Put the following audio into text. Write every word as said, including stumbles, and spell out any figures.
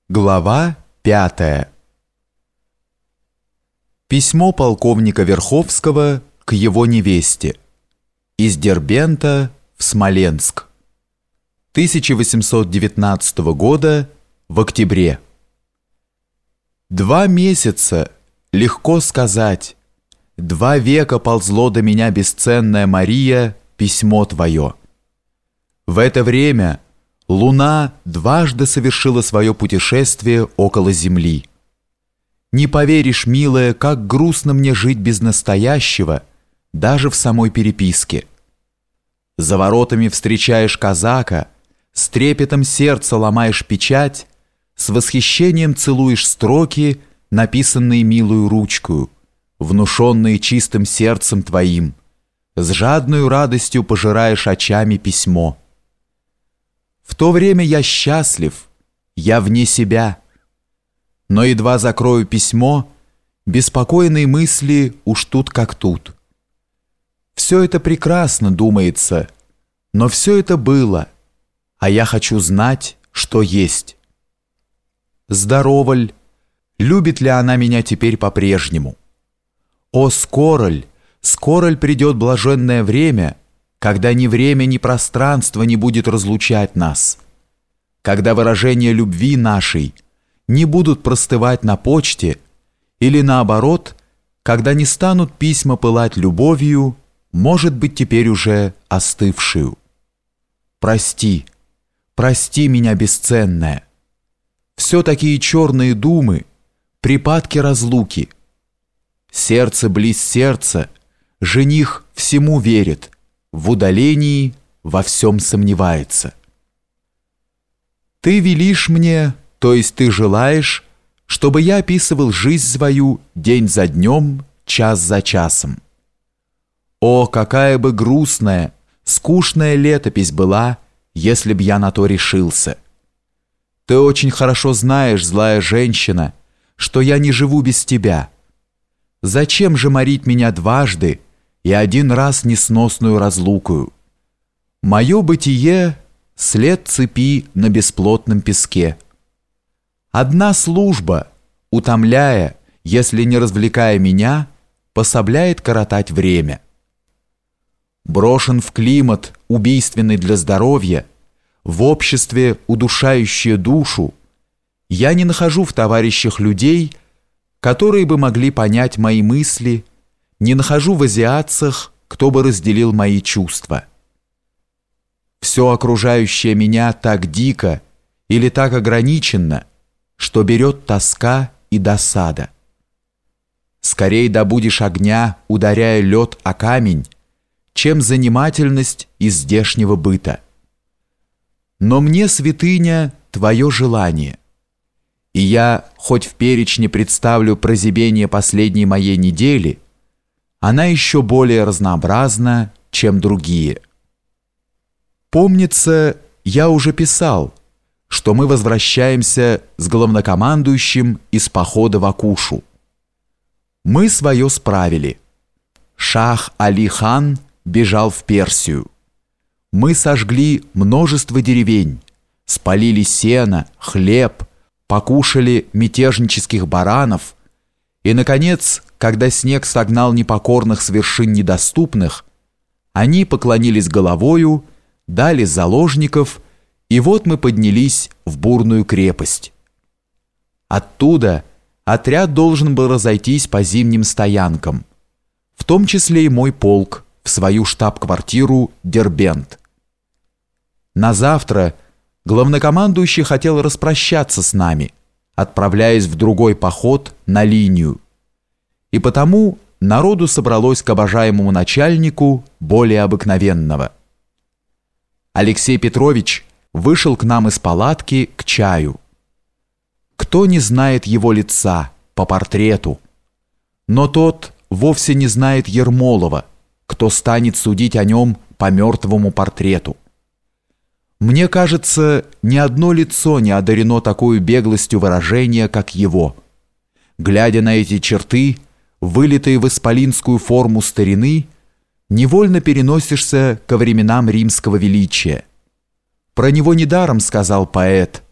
Глава пятая. Письмо полковника Верховского к его невесте. Из Дербента в Смоленск. тысяча восемьсот девятнадцатого года в октябре. Два месяца, легко сказать, два века ползло до меня, бесценная Мария, письмо твое. В это время Луна дважды совершила свое путешествие около Земли. Не поверишь, милая, как грустно мне жить без настоящего, даже в самой переписке. За воротами встречаешь казака, с трепетом сердца ломаешь печать, с восхищением целуешь строки, написанные милую ручкою, внушенные чистым сердцем твоим, с жадную радостью пожираешь очами письмо. В то время я счастлив, я вне себя. Но едва закрою письмо, беспокойные мысли уж тут как тут. Все это прекрасно, думается, но все это было, а я хочу знать, что есть. Здорова ль? Любит ли она меня теперь по-прежнему? О, скоро ль, скоро ль придет блаженное время, когда ни время, ни пространство не будет разлучать нас, когда выражения любви нашей не будут простывать на почте, или наоборот, когда не станут письма пылать любовью, может быть, теперь уже остывшую. Прости, прости меня, бесценная. Все такие черные думы, припадки разлуки. Сердце близ сердца, жених всему верит, в удалении во всем сомневается. Ты велишь мне, то есть ты желаешь, чтобы я описывал жизнь свою день за днем, час за часом. О, какая бы грустная, скучная летопись была, если б я на то решился. Ты очень хорошо знаешь, злая женщина, что я не живу без тебя. Зачем же морить меня дважды и один раз несносную разлукою? Мое бытие — след цепи на бесплотном песке. Одна служба, утомляя, если не развлекая меня, пособляет коротать время. Брошен в климат, убийственный для здоровья, в обществе, удушающее душу, я не нахожу в товарищах людей, которые бы могли понять мои мысли, не нахожу в азиатцах, кто бы разделил мои чувства. Все окружающее меня так дико или так ограниченно, что берет тоска и досада. Скорей добудешь огня, ударяя лед о камень, чем занимательность из здешнего быта. Но мне, святыня, твое желание, и я, хоть в перечне представлю прозябение последней моей недели, она еще более разнообразна, чем другие. Помнится, я уже писал, что мы возвращаемся с главнокомандующим из похода в Акушу. Мы свое справили. Шах Али-хан бежал в Персию. Мы сожгли множество деревень, спалили сено, хлеб, покушали мятежнических баранов, и, наконец, когда снег согнал непокорных с вершин недоступных, они поклонились головою, дали заложников, и вот мы поднялись в бурную крепость. Оттуда отряд должен был разойтись по зимним стоянкам, в том числе и мой полк, в свою штаб-квартиру Дербент. На завтра главнокомандующий хотел распрощаться с нами, отправляясь в другой поход на линию, и потому народу собралось к обожаемому начальнику более обыкновенного. Алексей Петрович вышел к нам из палатки к чаю. Кто не знает его лица по портрету? Но тот вовсе не знает Ермолова, кто станет судить о нем по мертвому портрету. Мне кажется, ни одно лицо не одарено такой беглостью выражения, как его. Глядя на эти черты, вылитые в исполинскую форму старины, невольно переносишься ко временам римского величия. Про него недаром сказал поэт: